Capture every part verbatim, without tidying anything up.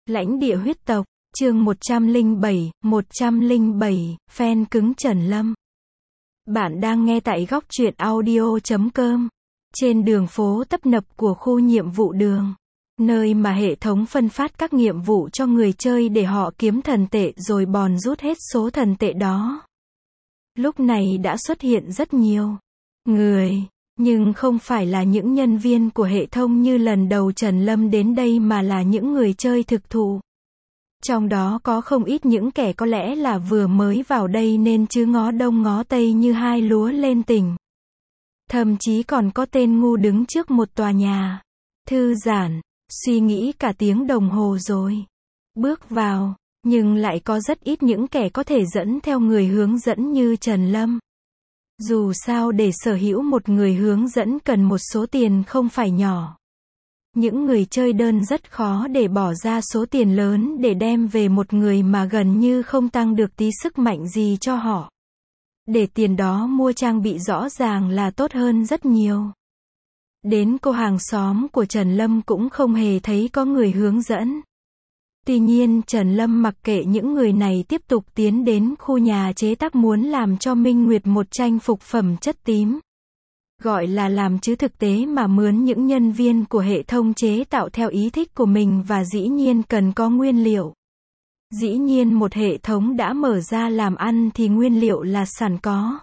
Lãnh địa huyết tộc, chương một trăm lẻ bảy, một trăm lẻ bảy, fan cứng Trần Lâm. Bạn đang nghe tại góc truyện audio chấm com. Trên đường phố tấp nập của khu nhiệm vụ đường, nơi mà hệ thống phân phát các nhiệm vụ cho người chơi để họ kiếm thần tệ rồi bòn rút hết số thần tệ đó. Lúc này đã xuất hiện rất nhiều người, nhưng không phải là những nhân viên của hệ thống như lần đầu Trần Lâm đến đây mà là những người chơi thực thụ. Trong đó có không ít những kẻ có lẽ là vừa mới vào đây nên chứ ngó đông ngó tây như hai lúa lên tỉnh. Thậm chí còn có tên ngu đứng trước một tòa nhà, thư giãn, suy nghĩ cả tiếng đồng hồ rồi bước vào, nhưng lại có rất ít những kẻ có thể dẫn theo người hướng dẫn như Trần Lâm. Dù sao để sở hữu một người hướng dẫn cần một số tiền không phải nhỏ. Những người chơi đơn rất khó để bỏ ra số tiền lớn để đem về một người mà gần như không tăng được tí sức mạnh gì cho họ. Để tiền đó mua trang bị rõ ràng là tốt hơn rất nhiều. Đến cô hàng xóm của Trần Lâm cũng không hề thấy có người hướng dẫn. Tuy nhiên Trần Lâm mặc kệ những người này tiếp tục tiến đến khu nhà chế tác muốn làm cho Minh Nguyệt một trang phục phẩm chất tím. Gọi là làm chứ thực tế mà mướn những nhân viên của hệ thống chế tạo theo ý thích của mình và dĩ nhiên cần có nguyên liệu. Dĩ nhiên một hệ thống đã mở ra làm ăn thì nguyên liệu là sẵn có.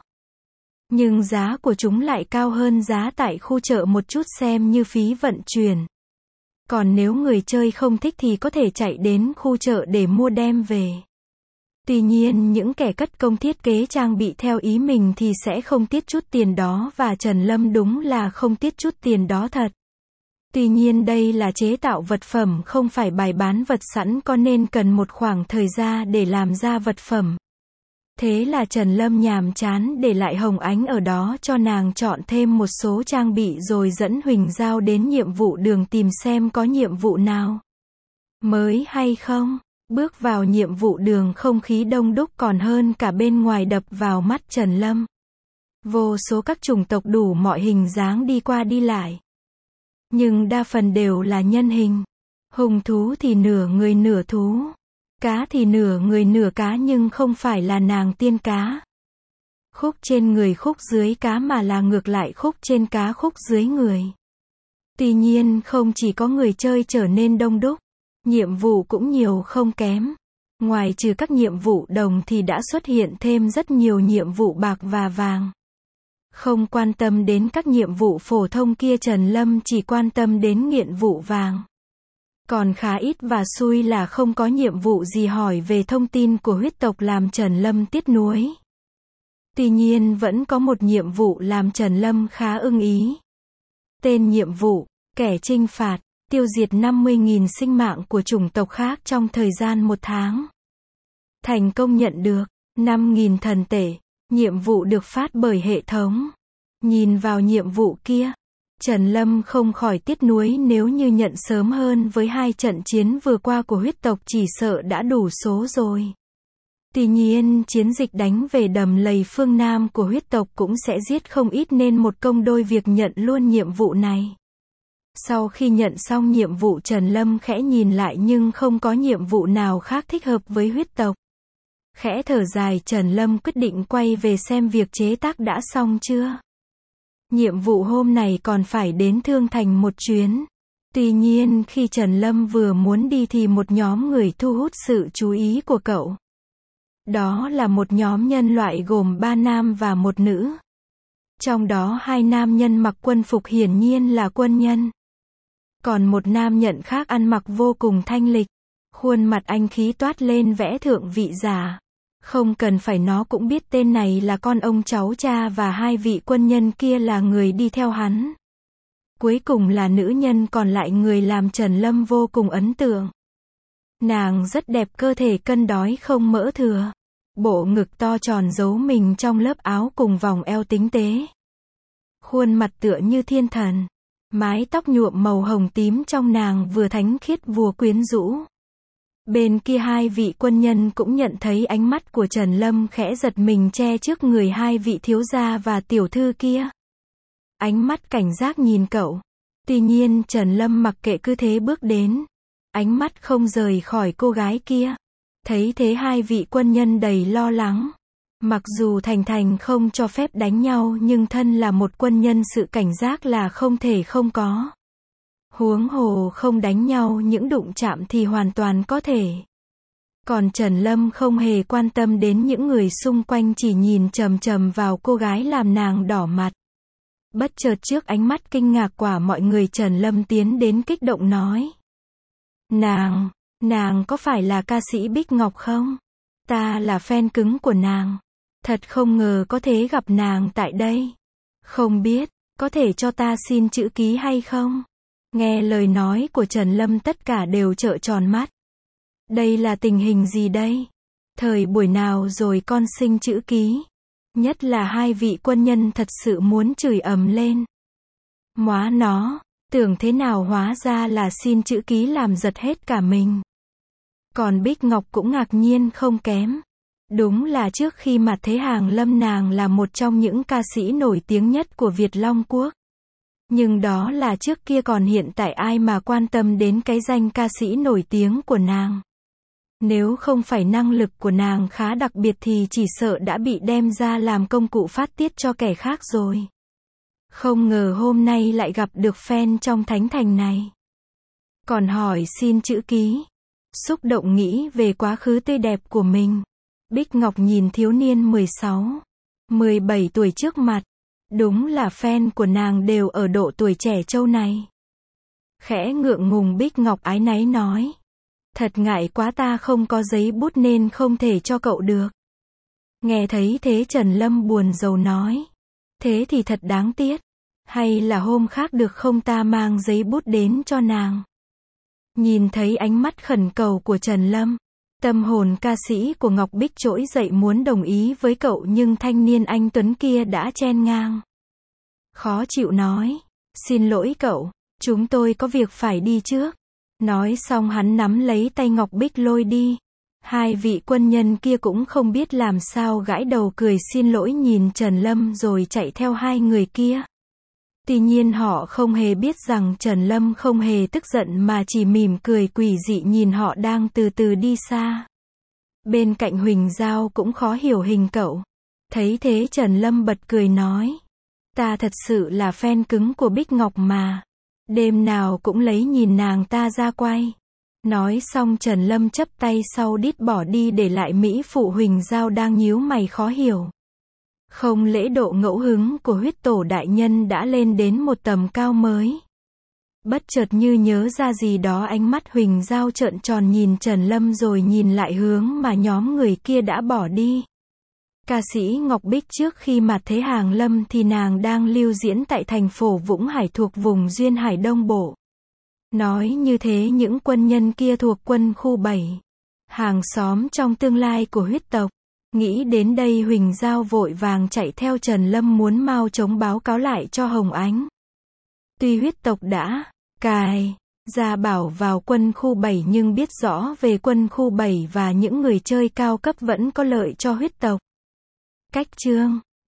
Nhưng giá của chúng lại cao hơn giá tại khu chợ một chút xem như phí vận chuyển. Còn nếu người chơi không thích thì có thể chạy đến khu chợ để mua đem về. Tuy nhiên những kẻ cất công thiết kế trang bị theo ý mình thì sẽ không tiết chút tiền đó và Trần Lâm đúng là không tiết chút tiền đó thật. Tuy nhiên đây là chế tạo vật phẩm không phải bày bán vật sẵn có nên cần một khoảng thời gian để làm ra vật phẩm. Thế là Trần Lâm nhàm chán để lại Hồng Ánh ở đó cho nàng chọn thêm một số trang bị rồi dẫn Huỳnh Giao đến nhiệm vụ đường tìm xem có nhiệm vụ nào mới hay không. Bước vào nhiệm vụ đường không khí đông đúc còn hơn cả bên ngoài đập vào mắt Trần Lâm. Vô số các chủng tộc đủ mọi hình dáng đi qua đi lại. Nhưng đa phần đều là nhân hình. Hùng thú thì nửa người nửa thú. Cá thì nửa người nửa cá nhưng không phải là nàng tiên cá. Khúc trên người khúc dưới cá mà là ngược lại khúc trên cá khúc dưới người. Tuy nhiên không chỉ có người chơi trở nên đông đúc. Nhiệm vụ cũng nhiều không kém. Ngoài trừ các nhiệm vụ đồng thì đã xuất hiện thêm rất nhiều nhiệm vụ bạc và vàng. Không quan tâm đến các nhiệm vụ phổ thông kia Trần Lâm chỉ quan tâm đến nhiệm vụ vàng. Còn khá ít và xui là không có nhiệm vụ gì hỏi về thông tin của huyết tộc làm Trần Lâm tiếc nuối. Tuy nhiên vẫn có một nhiệm vụ làm Trần Lâm khá ưng ý. Tên nhiệm vụ, kẻ trinh phạt. Tiêu diệt năm mươi nghìn sinh mạng của chủng tộc khác trong thời gian một tháng. Thành công nhận được năm nghìn thần tệ. Nhiệm vụ được phát bởi hệ thống. Nhìn vào nhiệm vụ kia, Trần Lâm không khỏi tiếc nuối nếu như nhận sớm hơn với hai trận chiến vừa qua của huyết tộc chỉ sợ đã đủ số rồi. Tuy nhiên chiến dịch đánh về đầm lầy phương Nam của huyết tộc cũng sẽ giết không ít nên một công đôi việc nhận luôn nhiệm vụ này. Sau khi nhận xong nhiệm vụ Trần Lâm khẽ nhìn lại nhưng không có nhiệm vụ nào khác thích hợp với huyết tộc. Khẽ thở dài Trần Lâm quyết định quay về xem việc chế tác đã xong chưa. Nhiệm vụ hôm này còn phải đến Thương Thành một chuyến. Tuy nhiên khi Trần Lâm vừa muốn đi thì một nhóm người thu hút sự chú ý của cậu. Đó là một nhóm nhân loại gồm ba nam và một nữ. Trong đó hai nam nhân mặc quân phục hiển nhiên là quân nhân. Còn một nam nhận khác ăn mặc vô cùng thanh lịch. Khuôn mặt anh khí toát lên vẻ thượng vị giả. Không cần phải nó cũng biết tên này là con ông cháu cha và hai vị quân nhân kia là người đi theo hắn. Cuối cùng là nữ nhân còn lại người làm Trần Lâm vô cùng ấn tượng. Nàng rất đẹp cơ thể cân đói không mỡ thừa. Bộ ngực to tròn giấu mình trong lớp áo cùng vòng eo tinh tế. Khuôn mặt tựa như thiên thần. Mái tóc nhuộm màu hồng tím trong nàng vừa thánh khiết vừa quyến rũ. Bên kia hai vị quân nhân cũng nhận thấy ánh mắt của Trần Lâm khẽ giật mình che trước người hai vị thiếu gia và tiểu thư kia. Ánh mắt cảnh giác nhìn cậu. Tuy nhiên Trần Lâm mặc kệ cứ thế bước đến. ánh mắt không rời khỏi cô gái kia. Thấy thế hai vị quân nhân đầy lo lắng. Mặc dù Thành Thành không cho phép đánh nhau nhưng thân là một quân nhân sự cảnh giác là không thể không có. Huống hồ không đánh nhau những đụng chạm thì hoàn toàn có thể. Còn Trần Lâm không hề quan tâm đến những người xung quanh, chỉ nhìn chằm chằm vào cô gái làm nàng đỏ mặt. Bất chợt trước ánh mắt kinh ngạc của mọi người, Trần Lâm tiến đến kích động nói. Nàng, nàng có phải là ca sĩ Bích Ngọc không? Ta là fan cứng của nàng. Thật không ngờ có thể gặp nàng tại đây. Không biết, có thể cho ta xin chữ ký hay không? Nghe lời nói của Trần Lâm tất cả đều trợn tròn mắt. Đây là tình hình gì đây? Thời buổi nào rồi con xin chữ ký? Nhất là hai vị quân nhân thật sự muốn chửi ầm lên. Móa nó, tưởng thế nào hóa ra là xin chữ ký, làm giật hết cả mình. Còn Bích Ngọc cũng ngạc nhiên không kém. Đúng là trước khi mặt thế Hàng Lâm nàng là một trong những ca sĩ nổi tiếng nhất của Việt Long Quốc. Nhưng đó là trước kia, còn hiện tại ai mà quan tâm đến cái danh ca sĩ nổi tiếng của nàng. Nếu không phải năng lực của nàng khá đặc biệt thì chỉ sợ đã bị đem ra làm công cụ phát tiết cho kẻ khác rồi. Không ngờ hôm nay lại gặp được fan trong thánh thành này. Còn hỏi xin chữ ký. Xúc động nghĩ về quá khứ tươi đẹp của mình. Bích Ngọc nhìn thiếu niên mười sáu, mười bảy tuổi trước mặt. Đúng là fan của nàng đều ở độ tuổi trẻ trâu này. Khẽ ngượng ngùng Bích Ngọc áy náy nói. Thật ngại quá, ta không có giấy bút nên không thể cho cậu được. Nghe thấy thế Trần Lâm buồn rầu nói. Thế thì thật đáng tiếc. Hay là hôm khác được không, ta mang giấy bút đến cho nàng. Nhìn thấy ánh mắt khẩn cầu của Trần Lâm, tâm hồn ca sĩ của Ngọc Bích trỗi dậy muốn đồng ý với cậu, nhưng thanh niên anh tuấn kia đã chen ngang. Khó chịu nói. Xin lỗi cậu, chúng tôi có việc phải đi trước. Nói xong hắn nắm lấy tay Ngọc Bích lôi đi. Hai vị quân nhân kia cũng không biết làm sao, gãi đầu cười xin lỗi nhìn Trần Lâm rồi chạy theo hai người kia. Tuy nhiên họ không hề biết rằng Trần Lâm không hề tức giận mà chỉ mỉm cười quỷ dị nhìn họ đang từ từ đi xa. Bên cạnh Huỳnh Giao cũng khó hiểu hình cậu. Thấy thế Trần Lâm bật cười nói. Ta thật sự là fan cứng của Bích Ngọc mà. Đêm nào cũng lấy nhìn nàng ta ra quay. Nói xong Trần Lâm chắp tay sau đít bỏ đi, để lại Mỹ phụ Huỳnh Giao đang nhíu mày khó hiểu. Không lễ độ ngẫu hứng của huyết tổ đại nhân đã lên đến một tầm cao mới. Bất chợt như nhớ ra gì đó, ánh mắt Huỳnh Giao trợn tròn nhìn Trần Lâm rồi nhìn lại hướng mà nhóm người kia đã bỏ đi. Ca sĩ Ngọc Bích trước khi mặt thế Hàng Lâm thì nàng đang lưu diễn tại thành phố Vũng Hải thuộc vùng Duyên Hải Đông Bộ. Nói như thế những quân nhân kia thuộc quân khu bảy, hàng xóm trong tương lai của huyết tộc. Nghĩ đến đây Huỳnh Giao vội vàng chạy theo Trần Lâm muốn mau chóng báo cáo lại cho Hồng Ánh. Tuy huyết tộc đã cài ra bảo vào quân khu bảy nhưng biết rõ về quân khu bảy và những người chơi cao cấp vẫn có lợi cho huyết tộc. Cách chương